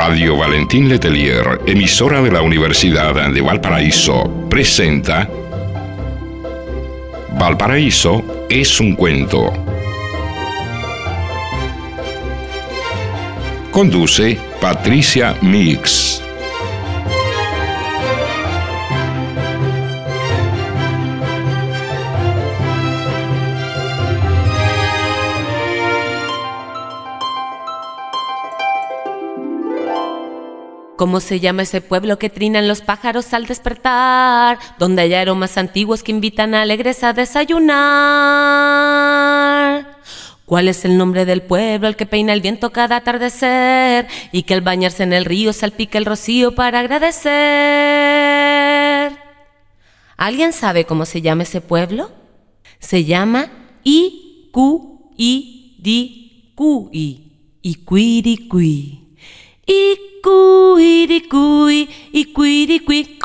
Radio Valentín Letelier, emisora de la Universidad de Valparaíso, presenta Valparaíso es un cuento. Conduce Patricia Mix. ¿Cómo se llama ese pueblo que trinan los pájaros al despertar? Donde hay aromas antiguos que invitan a alegres a desayunar. ¿Cuál es el nombre del pueblo al que peina el viento cada atardecer? Y que al bañarse en el río salpica el rocío para agradecer. ¿Alguien sabe cómo se llama ese pueblo? Se llama Iquiricui. Iquiricui. Iquiricui, Iquiricui,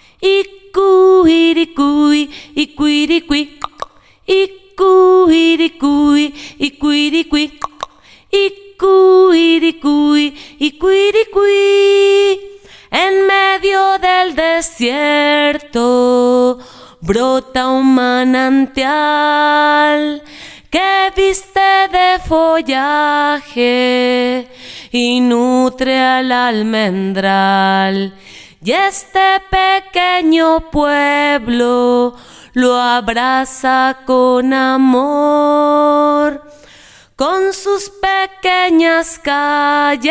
Iquiricui, Iquiricui, Iquiricui, Iquiricui, Iquiricui, Iquiricui. En medio del desierto brota un manantial que viste de follaje y nutre al almendral. Y este pequeño pueblo lo abraza con amor, con sus pequeñas calles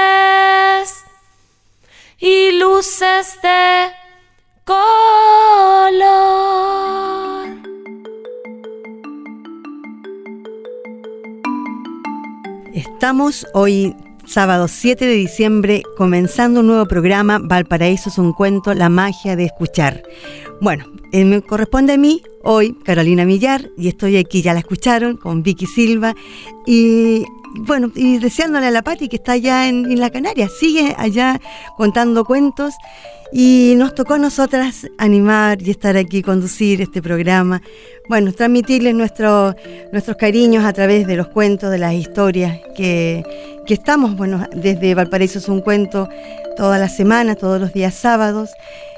y luces de color. Estamos hoy, sábado 7 de diciembre, comenzando un nuevo programa, Valparaíso es un cuento, la magia de escuchar. Bueno, me corresponde a mí, hoy, Carolina Millar, y estoy aquí, ya la escucharon, con Vicky Silva, y bueno, y deseándole a la Pati que está allá en la Canaria, sigue allá contando cuentos, y nos tocó a nosotras animar y estar aquí, conducir este programa. Bueno, transmitirles nuestros cariños a través de los cuentos, de las historias que estamos, bueno, desde Valparaíso es un cuento todas las semanas, todos los días sábados,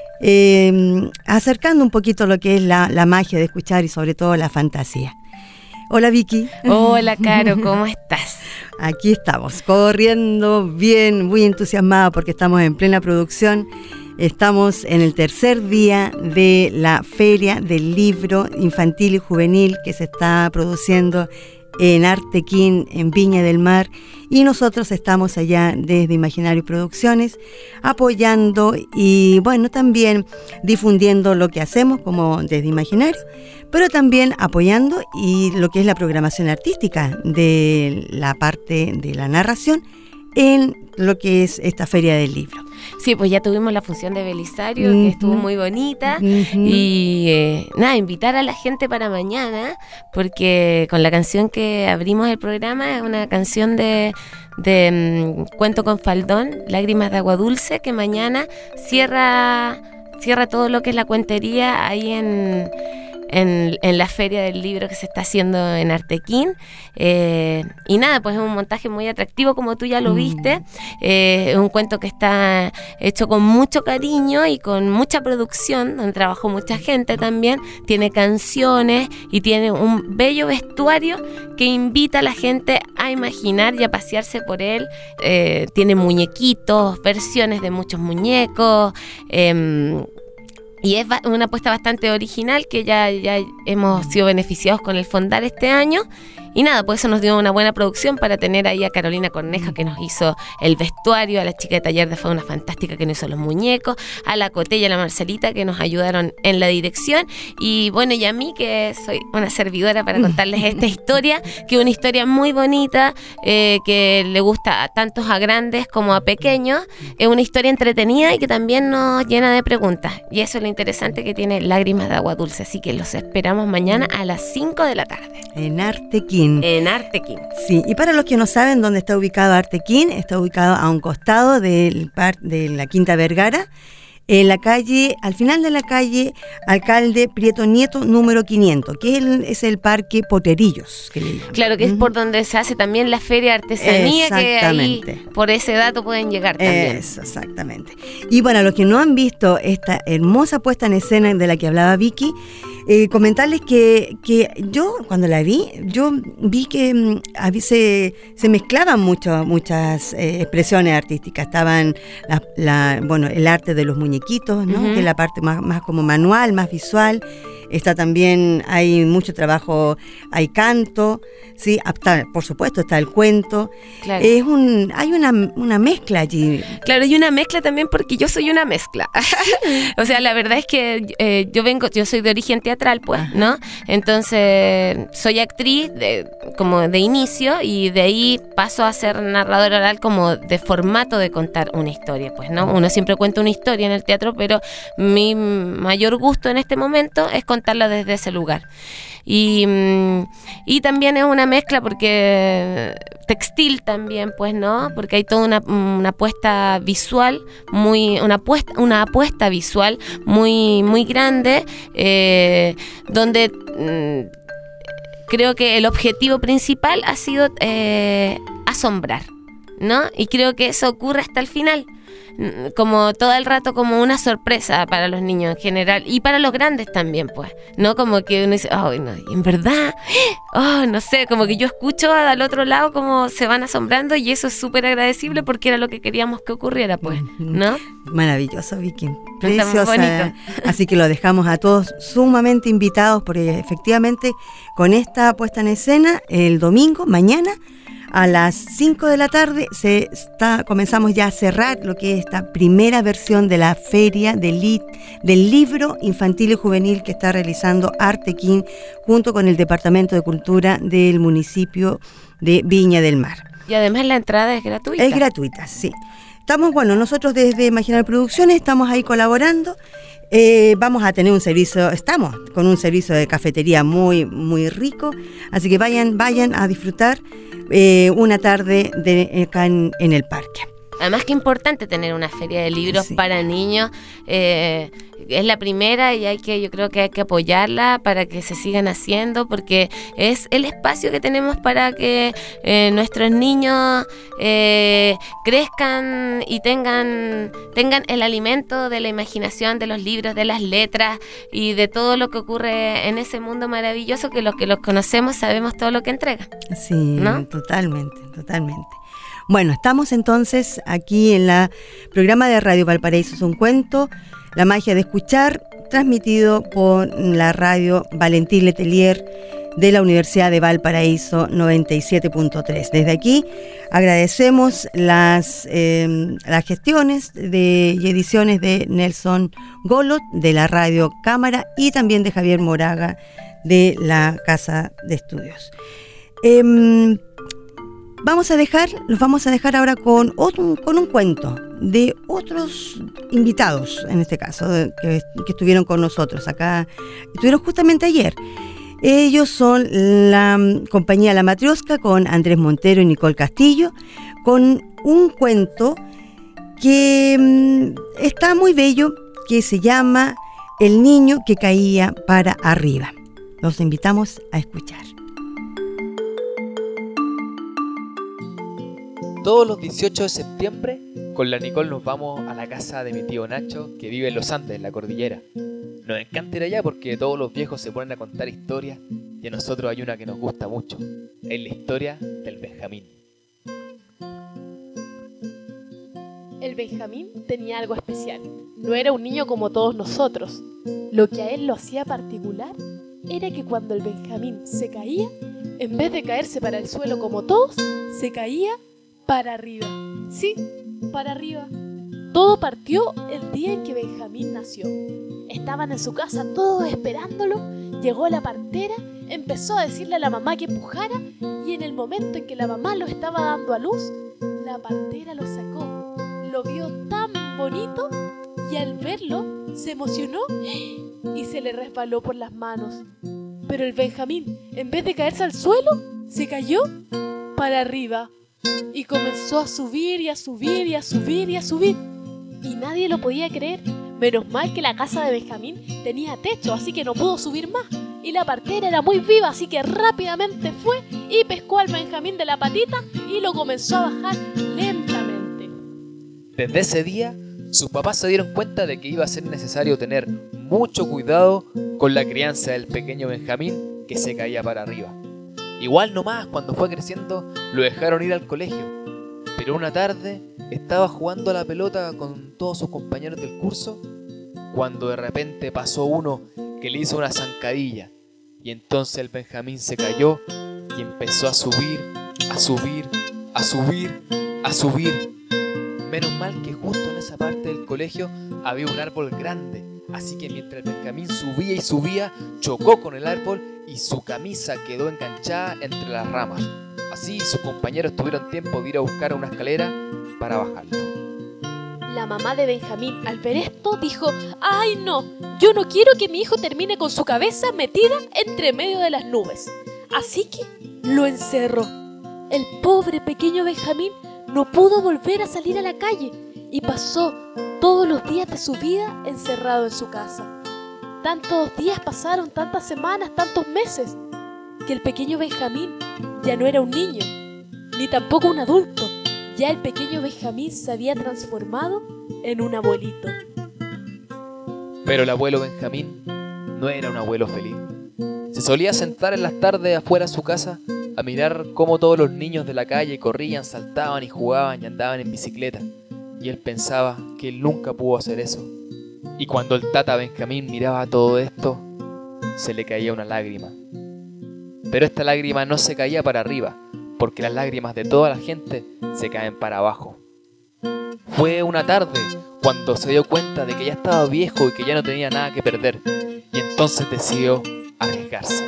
acercando un poquito lo que es la magia de escuchar y sobre todo la fantasía. Hola Vicky. Hola Caro, ¿cómo estás? Aquí estamos, corriendo bien, muy entusiasmada porque estamos en plena producción. Estamos en el tercer día de la Feria del Libro Infantil y Juvenil que se está produciendo en Artequín, en Viña del Mar, y nosotros estamos allá desde Imaginario Producciones apoyando y bueno, también difundiendo lo que hacemos como desde Imaginario, pero también apoyando y lo que es la programación artística de la parte de la narración en lo que es esta Feria del Libro. Sí, pues ya tuvimos la función de Belisario, que estuvo muy bonita, y invitar a la gente para mañana, porque con la canción que abrimos el programa es una canción de Cuento con Faldón, Lágrimas de Agua Dulce, que mañana cierra todo lo que es la cuentería ahí en la Feria del Libro que se está haciendo en Artequín, y nada, pues es un montaje muy atractivo, como tú ya lo viste. Es un cuento que está hecho con mucho cariño y con mucha producción, donde trabajó mucha gente también, tiene canciones y tiene un bello vestuario que invita a la gente a imaginar y a pasearse por él. Tiene muñequitos, versiones de muchos muñecos, y es una apuesta bastante original que ya hemos sido beneficiados con el Fondar este año. Y nada, pues eso nos dio una buena producción para tener ahí a Carolina Corneja, que nos hizo el vestuario, a la chica de taller de fauna fantástica que nos hizo los muñecos, a la Cote y a la Marcelita que nos ayudaron en la dirección, y bueno, y a mí que soy una servidora para contarles esta historia, que es una historia muy bonita, que le gusta tantos a grandes como a pequeños. Es una historia entretenida y que también nos llena de preguntas, y eso es lo interesante que tiene Lágrimas de Agua Dulce. Así que los esperamos mañana a las 5 de la tarde. En Artequín. En Artequín. Sí, y para los que no saben dónde está ubicado Artequín, está ubicado a un costado de la Quinta Vergara, en la calle, al final de la calle Alcalde Prieto Nieto, número 500, que es el Parque Potrerillos. Que le llaman. Claro, que es por donde se hace también la Feria de Artesanía, que ahí por ese dato pueden llegar también. Eso, exactamente. Y bueno, los que no han visto esta hermosa puesta en escena de la que hablaba Vicky, comentarles que yo cuando la vi, yo vi que se mezclaban muchas expresiones artísticas. Estaban el arte de los muñequitos, ¿no? Que es la parte más como manual, más visual. Está también, hay mucho trabajo, hay canto, sí, por supuesto está el cuento. Claro. Hay una mezcla allí. Claro, hay una mezcla también porque yo soy una mezcla. O sea, la verdad es que yo soy de origen teatral, pues, ¿no? Entonces, soy actriz como de inicio y de ahí paso a ser narradora oral como de formato de contar una historia, pues, ¿no? Uno siempre cuenta una historia en el teatro, pero mi mayor gusto en este momento es contarla desde ese lugar. Y también es una mezcla porque textil también, pues, ¿no? Porque hay toda una apuesta visual, una apuesta visual muy, muy grande, donde creo que el objetivo principal ha sido asombrar, ¿no? Y creo que eso ocurre hasta el final, como todo el rato como una sorpresa para los niños en general y para los grandes también, pues, ¿no? Como que uno dice, oh, no, en verdad, no sé, como que yo escucho al otro lado como se van asombrando y eso es súper agradecible porque era lo que queríamos que ocurriera, pues, ¿no? Maravilloso, Vicky, preciosa. Así que lo dejamos a todos sumamente invitados porque efectivamente con esta puesta en escena el domingo, mañana, a las 5 de la tarde comenzamos ya a cerrar lo que es esta primera versión de la feria del libro infantil y juvenil que está realizando Artequín junto con el Departamento de Cultura del municipio de Viña del Mar. Y además la entrada es gratuita. Es gratuita, sí. Nosotros desde Marginal Producciones estamos ahí colaborando. Vamos a tener estamos con un servicio de cafetería muy, muy rico, así que vayan a disfrutar una tarde acá en el parque. Además que es importante tener una feria de libros para niños, es la primera y yo creo que hay que apoyarla para que se sigan haciendo porque es el espacio que tenemos para que nuestros niños crezcan y tengan el alimento de la imaginación, de los libros, de las letras y de todo lo que ocurre en ese mundo maravilloso que los conocemos sabemos todo lo que entrega. Sí, ¿no? Totalmente. Bueno, estamos entonces aquí en el programa de Radio Valparaíso es un cuento, La magia de escuchar, transmitido por la radio Valentín Letelier de la Universidad de Valparaíso 97.3. Desde aquí agradecemos las gestiones y ediciones de Nelson Golot de la Radio Cámara y también de Javier Moraga de la Casa de Estudios. Los vamos a dejar ahora con un cuento de otros invitados, en este caso, que estuvieron con nosotros acá, estuvieron justamente ayer. Ellos son la compañía La Matrioska con Andrés Montero y Nicole Castillo, con un cuento que está muy bello, que se llama El niño que caía para arriba. Los invitamos a escuchar. Todos los 18 de septiembre, con la Nicole nos vamos a la casa de mi tío Nacho, que vive en los Andes, en la cordillera. Nos encanta ir allá porque todos los viejos se ponen a contar historias y a nosotros hay una que nos gusta mucho. Es la historia del Benjamín. El Benjamín tenía algo especial. No era un niño como todos nosotros. Lo que a él lo hacía particular era que cuando el Benjamín se caía, en vez de caerse para el suelo como todos, se caía para arriba. Sí, para arriba. Todo partió el día en que Benjamín nació. Estaban en su casa todos esperándolo. Llegó la partera, empezó a decirle a la mamá que pujara y en el momento en que la mamá lo estaba dando a luz, la partera lo sacó. Lo vio tan bonito y al verlo se emocionó y se le resbaló por las manos. Pero el Benjamín, en vez de caerse al suelo, se cayó para arriba. Y comenzó a subir y a subir y a subir y a subir. Y nadie lo podía creer. Menos mal que la casa de Benjamín tenía techo, así que no pudo subir más. Y la partera era muy viva, así que rápidamente fue y pescó al Benjamín de la patita y lo comenzó a bajar lentamente. Desde ese día, sus papás se dieron cuenta de que iba a ser necesario tener mucho cuidado con la crianza del pequeño Benjamín que se caía para arriba. Igual nomás, cuando fue creciendo, lo dejaron ir al colegio. Pero una tarde estaba jugando a la pelota con todos sus compañeros del curso, cuando de repente pasó uno que le hizo una zancadilla, y entonces el Benjamín se cayó y empezó a subir, a subir, a subir, a subir. Menos mal que justo en esa parte del colegio había un árbol grande, así que mientras el Benjamín subía y subía, chocó con el árbol y su camisa quedó enganchada entre las ramas. Así sus compañeros tuvieron tiempo de ir a buscar una escalera para bajarlo. La mamá de Benjamín, al ver esto, dijo: ¡ay no! Yo no quiero que mi hijo termine con su cabeza metida entre medio de las nubes. Así que lo encerró. El pobre pequeño Benjamín no pudo volver a salir a la calle y pasó todos los días de su vida encerrado en su casa. Tantos días pasaron, tantas semanas, tantos meses, que el pequeño Benjamín ya no era un niño, ni tampoco un adulto. Ya el pequeño Benjamín se había transformado en un abuelito. Pero el abuelo Benjamín no era un abuelo feliz. Se solía sentar en las tardes afuera de su casa a mirar cómo todos los niños de la calle corrían, saltaban y jugaban y andaban en bicicleta. Y él pensaba que él nunca pudo hacer eso. Y cuando el tata Benjamín miraba todo esto, se le caía una lágrima. Pero esta lágrima no se caía para arriba, porque las lágrimas de toda la gente se caen para abajo. Fue una tarde cuando se dio cuenta de que ya estaba viejo y que ya no tenía nada que perder, y entonces decidió arriesgarse.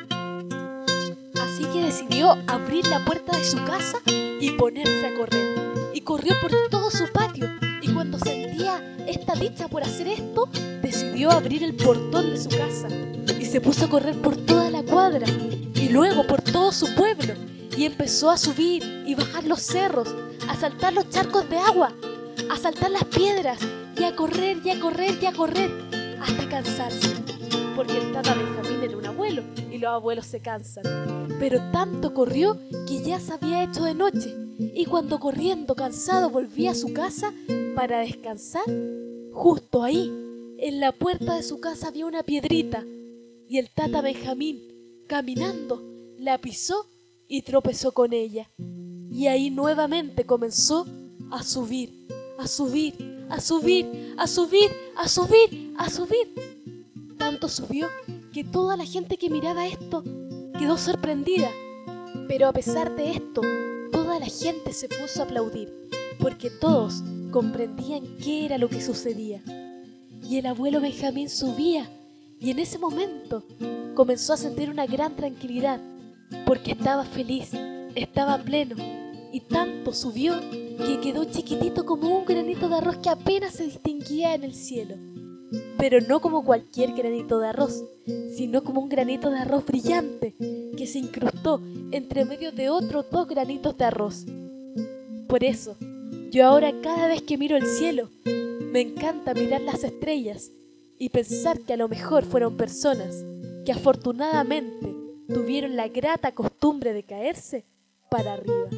Así que decidió abrir la puerta de su casa y ponerse a correr. Y corrió por todo su patio, y cuando sentía esta dicha por hacer esto, decidió abrir el portón de su casa y se puso a correr por toda la cuadra y luego por todo su pueblo. Y empezó a subir y bajar los cerros, a saltar los charcos de agua, a saltar las piedras, y a correr, y a correr, y a correr, hasta cansarse. Porque el tata Benjamín era un abuelo, y los abuelos se cansan. Pero tanto corrió que ya se había hecho de noche, y cuando corriendo cansado volvía a su casa para descansar, justo ahí, en la puerta de su casa había una piedrita, y el tata Benjamín, caminando, la pisó y tropezó con ella. Y ahí nuevamente comenzó a subir, a subir, a subir, a subir, a subir, a subir. Tanto subió que toda la gente que miraba esto quedó sorprendida. Pero a pesar de esto, toda la gente se puso a aplaudir, porque todos comprendían qué era lo que sucedía. Y el abuelo Benjamín subía, y en ese momento comenzó a sentir una gran tranquilidad, porque estaba feliz, estaba pleno, y tanto subió que quedó chiquitito como un granito de arroz que apenas se distinguía en el cielo. Pero no como cualquier granito de arroz, sino como un granito de arroz brillante que se incrustó entre medio de otros 2 granitos de arroz. Por eso, yo ahora cada vez que miro el cielo, me encanta mirar las estrellas y pensar que a lo mejor fueron personas que afortunadamente tuvieron la grata costumbre de caerse para arriba.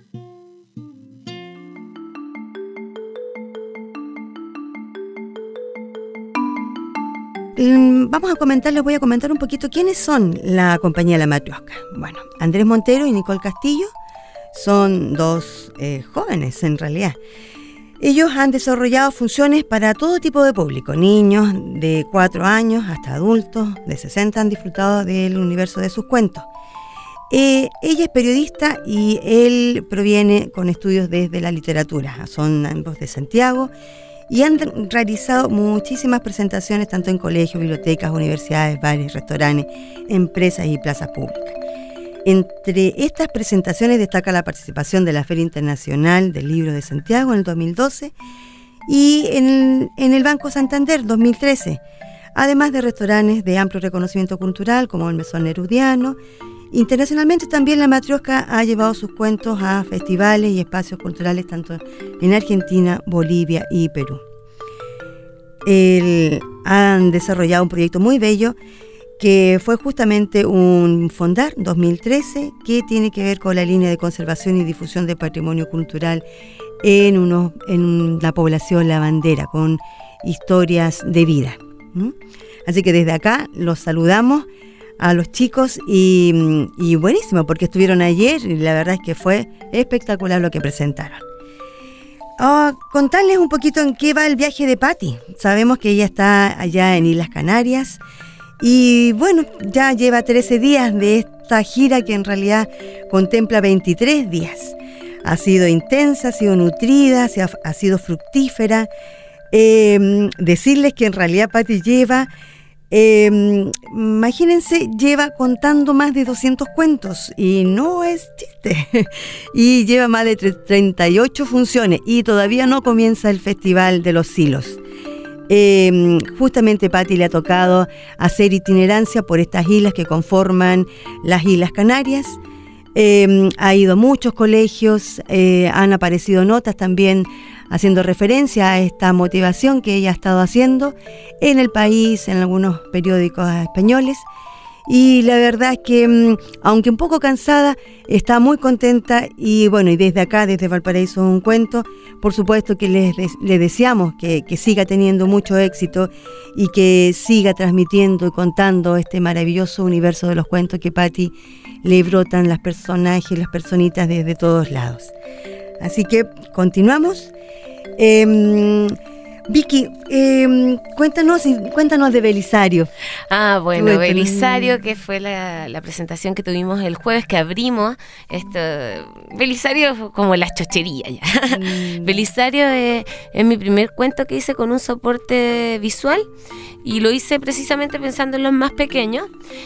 Vamos a comentar, les voy a comentar un poquito quiénes son la compañía La Matrioska. Bueno, Andrés Montero y Nicole Castillo son 2 jóvenes en realidad. Ellos han desarrollado funciones para todo tipo de público. Niños de 4 años hasta adultos de 60 han disfrutado del universo de sus cuentos. Ella es periodista y él proviene con estudios desde la literatura. Son ambos de Santiago y han realizado muchísimas presentaciones tanto en colegios, bibliotecas, universidades, bares, restaurantes, empresas y plazas públicas. Entre estas presentaciones destaca la participación de la Feria Internacional del Libro de Santiago en el 2012 y en el Banco Santander 2013, además de restaurantes de amplio reconocimiento cultural como el Mesón Nerudiano. Internacionalmente también La Matrioska ha llevado sus cuentos a festivales y espacios culturales tanto en Argentina, Bolivia y Perú. han desarrollado un proyecto muy bello que fue justamente un Fondar 2013 que tiene que ver con la línea de conservación y difusión del patrimonio cultural en la población lavandera, con historias de vida. Así que desde acá los saludamos a los chicos y buenísimo, porque estuvieron ayer y la verdad es que fue espectacular lo que presentaron. Contarles un poquito en qué va el viaje de Patti. Sabemos que ella está allá en Islas Canarias y bueno, ya lleva 13 días de esta gira que en realidad contempla 23 días. Ha sido intensa, ha sido nutrida, ha sido fructífera. Decirles que en realidad Patti lleva, imagínense, lleva contando más de 200 cuentos y no es chiste. Y lleva más de 38 funciones y todavía no comienza el Festival de los Silos. Justamente Patti le ha tocado hacer itinerancia por estas islas que conforman las Islas Canarias. Ha ido a muchos colegios, han aparecido notas también haciendo referencia a esta motivación que ella ha estado haciendo en el país, en algunos periódicos españoles. Y la verdad es que, aunque un poco cansada, está muy contenta y bueno, y desde acá, desde Valparaíso Un Cuento, por supuesto que le deseamos que siga teniendo mucho éxito y que siga transmitiendo y contando este maravilloso universo de los cuentos que Patti le brotan las personajes, las personitas desde todos lados. Así que continuamos. Vicky, cuéntanos de Belisario. Bueno, Belisario, que fue la presentación que tuvimos el jueves que abrimos esto. Belisario como la chochería ya. Belisario es mi primer cuento que hice con un soporte visual y lo hice precisamente pensando en los más pequeños.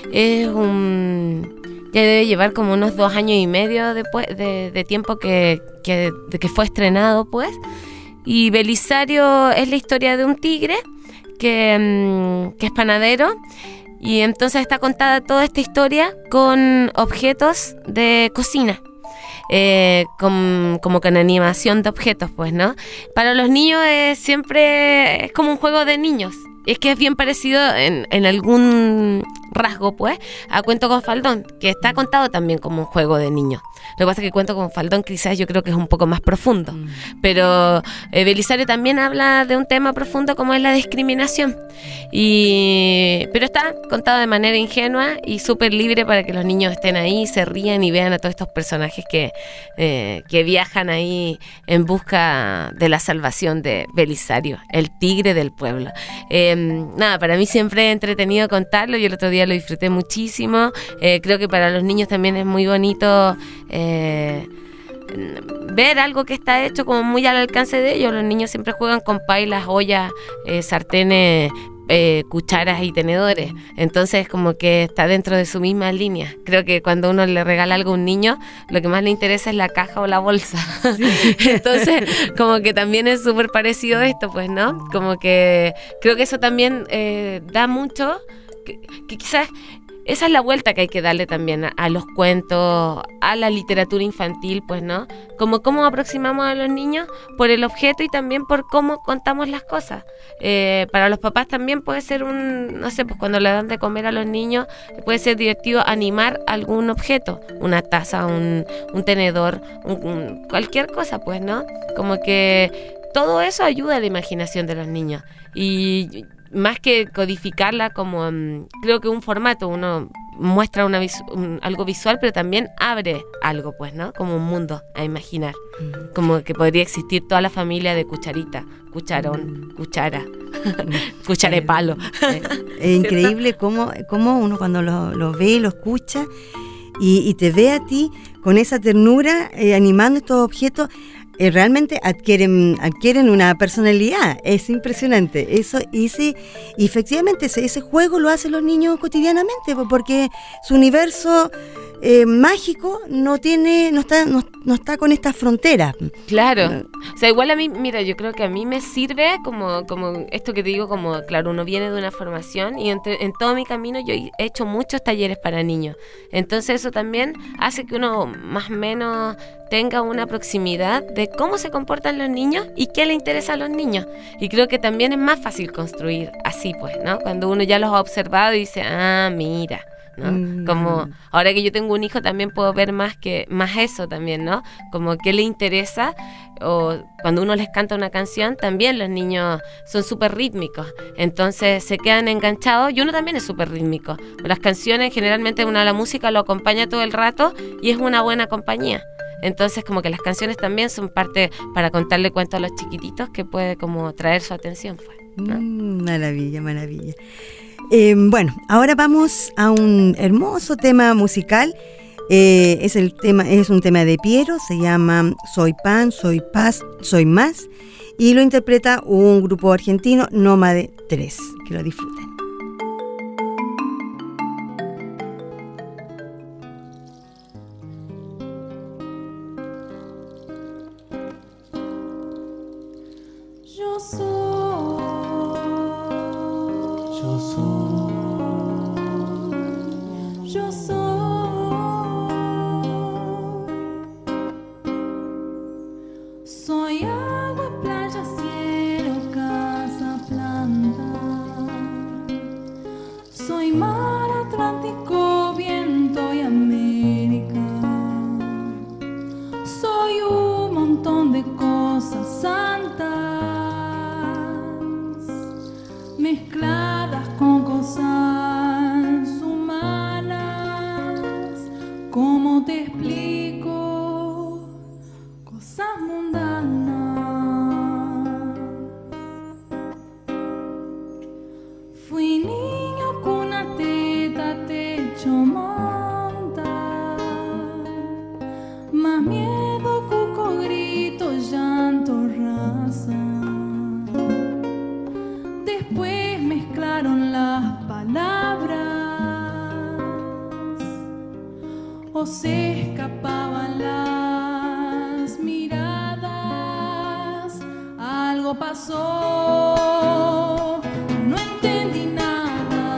Ya debe llevar como unos 2 años y medio después de tiempo de que fue estrenado, pues. Y Belisario es la historia de un tigre que es panadero y entonces está contada toda esta historia con objetos de cocina, como con animación de objetos, pues, ¿no? Para los niños siempre es como un juego de niños. Es que es bien parecido en algún rasgo, pues, a Cuento con Faldón, que está contado también como un juego de niños. Lo que pasa es que Cuento con Faldón quizás yo creo que es un poco más profundo. Pero Belisario también habla de un tema profundo como es la discriminación. Pero está contado de manera ingenua y súper libre para que los niños estén ahí, se rían y vean a todos estos personajes que viajan ahí en busca de la salvación de Belisario, el tigre del pueblo. Para mí siempre es entretenido contarlo. Yo el otro día lo disfruté muchísimo. Creo que para los niños también es muy bonito ver algo que está hecho como muy al alcance de ellos. Los niños siempre juegan con pailas, ollas, sartenes, cucharas y tenedores. Entonces como que está dentro de su misma línea. Creo que cuando uno le regala algo a un niño, lo que más le interesa es la caja o la bolsa. Sí. Entonces como que también es súper parecido a esto, pues, ¿no? Como que creo que eso también da mucho, que quizás esa es la vuelta que hay que darle también a los cuentos, a la literatura infantil, pues, ¿no? Como cómo aproximamos a los niños por el objeto y también por cómo contamos las cosas. Para los papás también puede ser no sé, pues cuando le dan de comer a los niños, puede ser divertido animar algún objeto, una taza, un tenedor, cualquier cosa, pues, ¿no? Como que todo eso ayuda a la imaginación de los niños. Y más que codificarla como, creo que un formato, uno muestra algo visual, pero también abre algo, pues, ¿no? Como un mundo a imaginar. Como que podría existir toda la familia de cucharita, cucharón, cuchara, cuchara de palo. Es increíble cómo uno cuando lo ve y lo escucha y te ve a ti con esa ternura animando estos objetos, realmente adquieren una personalidad. Es impresionante eso. Y efectivamente ese juego lo hacen los niños cotidianamente, porque su universo mágico no está con estas fronteras. Claro. O sea, igual a mí, mira, yo creo que a mí me sirve como esto que te digo, como, claro, uno viene de una formación y en todo mi camino yo he hecho muchos talleres para niños. Entonces eso también hace que uno más o menos tenga una proximidad de cómo se comportan los niños y qué le interesa a los niños. Y creo que también es más fácil construir así, pues, ¿no? Cuando uno ya los ha observado y dice, mira, ¿no? Como ahora que yo tengo un hijo también puedo ver más eso también, ¿no? Como qué le interesa, o cuando uno les canta una canción también los niños son súper rítmicos, entonces se quedan enganchados y uno también es súper rítmico. Las canciones generalmente la música lo acompaña todo el rato y es una buena compañía. Entonces como que las canciones también son parte para contarle cuentos a los chiquititos que puede como traer su atención, pues, ¿no? Maravilla. Bueno, ahora vamos a un hermoso tema musical. Es un tema de Piero, se llama Soy Pan, Soy Paz, Soy Más, y lo interpreta un grupo argentino, Nómade 3. Que lo disfruten. Soy agua, playa, cielo, casa, planta. Soy mar, Atlántico, viento y América. Soy un montón de cosas santas mezcladas con cosas humanas. ¿Cómo te explico? Cosas mundanas. Fui niño, cuna, teta, techo, manta. Más miedo, cuco, grito, llanto, raza. Después mezclaron las palabras o se escapaban las miradas. Algo pasó, no entendí nada.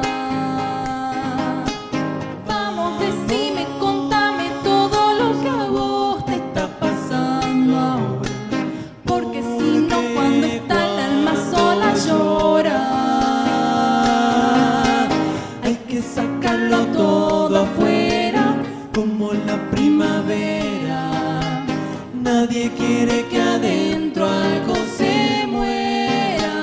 Vamos, decime, contame todo lo que a vos te está pasando ahora. Porque si no, cuando está el alma sola llora. Hay que sacarlo todo afuera, como la primavera. Nadie quiere que adentro algo se muera.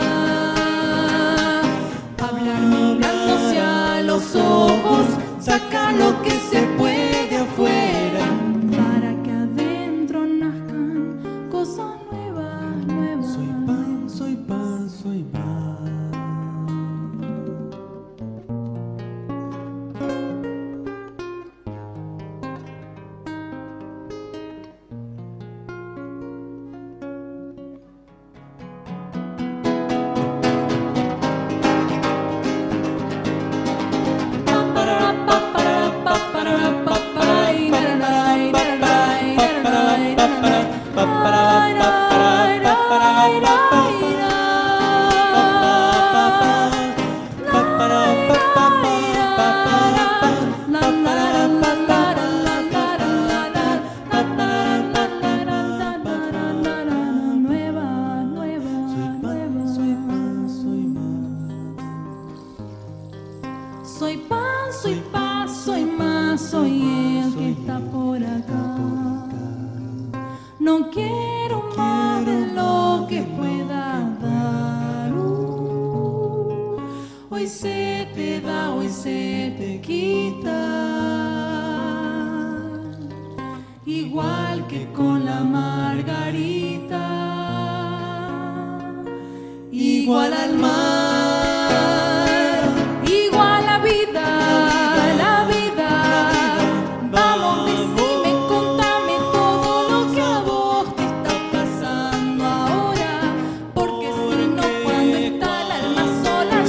Hablar mirándose a los ojos, sacar lo que se puede afuera, para que adentro nazcan cosas nuevas, nuevas. Soy pan, soy pan, soy pan. Soy pan, soy paz, soy más, soy el que está por acá. No quiero más de lo que pueda dar. Hoy se te da, hoy se te quita. Igual que con la margarita, igual al mar.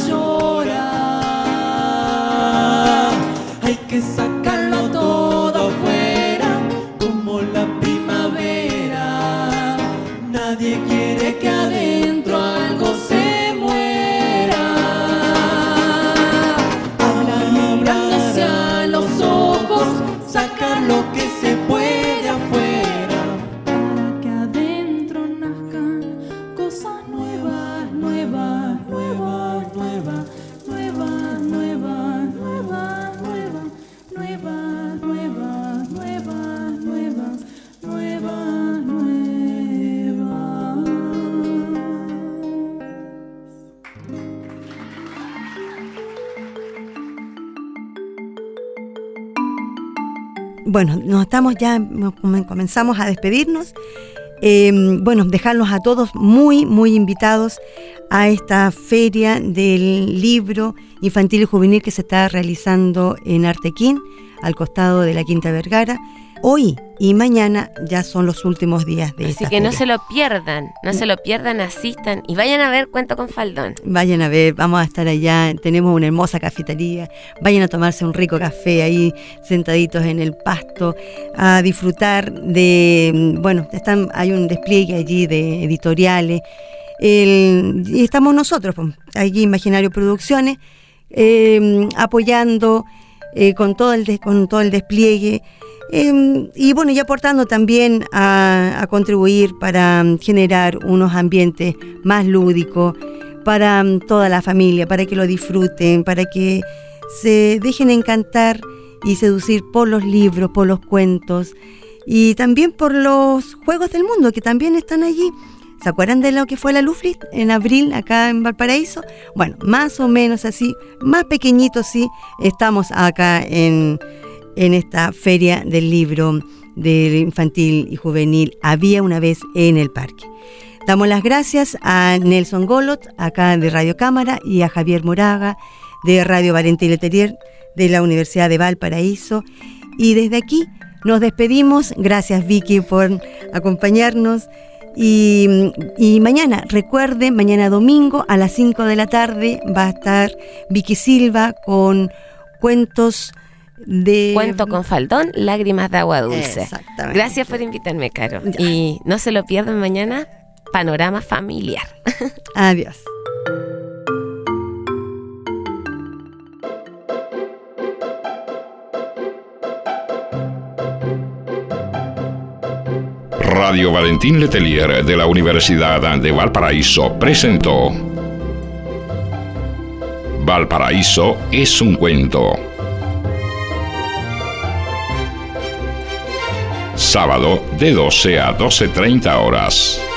Que sacarlo todo bueno, comenzamos a despedirnos. Bueno, dejarlos a todos muy, muy invitados a esta feria del libro infantil y juvenil que se está realizando en Artequín, al costado de la Quinta Vergara. Hoy y mañana ya son los últimos días de esta feria. Así que no se lo pierdan, asistan y vayan a ver Cuento con Faldón. Vayan a ver, vamos a estar allá, tenemos una hermosa cafetería, vayan a tomarse un rico café ahí sentaditos en el pasto, a disfrutar de, bueno, hay un despliegue allí de editoriales, y estamos nosotros, allí Imaginario Producciones, apoyando con todo el despliegue. Y bueno, y aportando también a contribuir para generar unos ambientes más lúdicos para toda la familia, para que lo disfruten, para que se dejen encantar y seducir por los libros, por los cuentos y también por los Juegos del Mundo que también están allí. ¿Se acuerdan de lo que fue la Lufrit en abril acá en Valparaíso? Bueno, más o menos así, más pequeñitos sí, estamos acá en esta feria del libro del infantil y juvenil Había una vez en el parque. Damos las gracias a Nelson Golot, acá de Radio Cámara, y a Javier Moraga, de Radio Valentín Letelier, de la Universidad de Valparaíso. Y desde aquí nos despedimos. Gracias, Vicky, por acompañarnos. Y mañana, recuerden, mañana domingo a las 5 de la tarde va a estar Vicky Silva con cuentos de Cuento con Faldón, Lágrimas de Agua Dulce. Exactamente. Gracias por invitarme, Caro. Y no se lo pierdan mañana, Panorama Familiar. Adiós. Radio Valentín Letelier de la Universidad de Valparaíso presentó Valparaíso es un cuento. Sábado de 12 a 12:30 horas.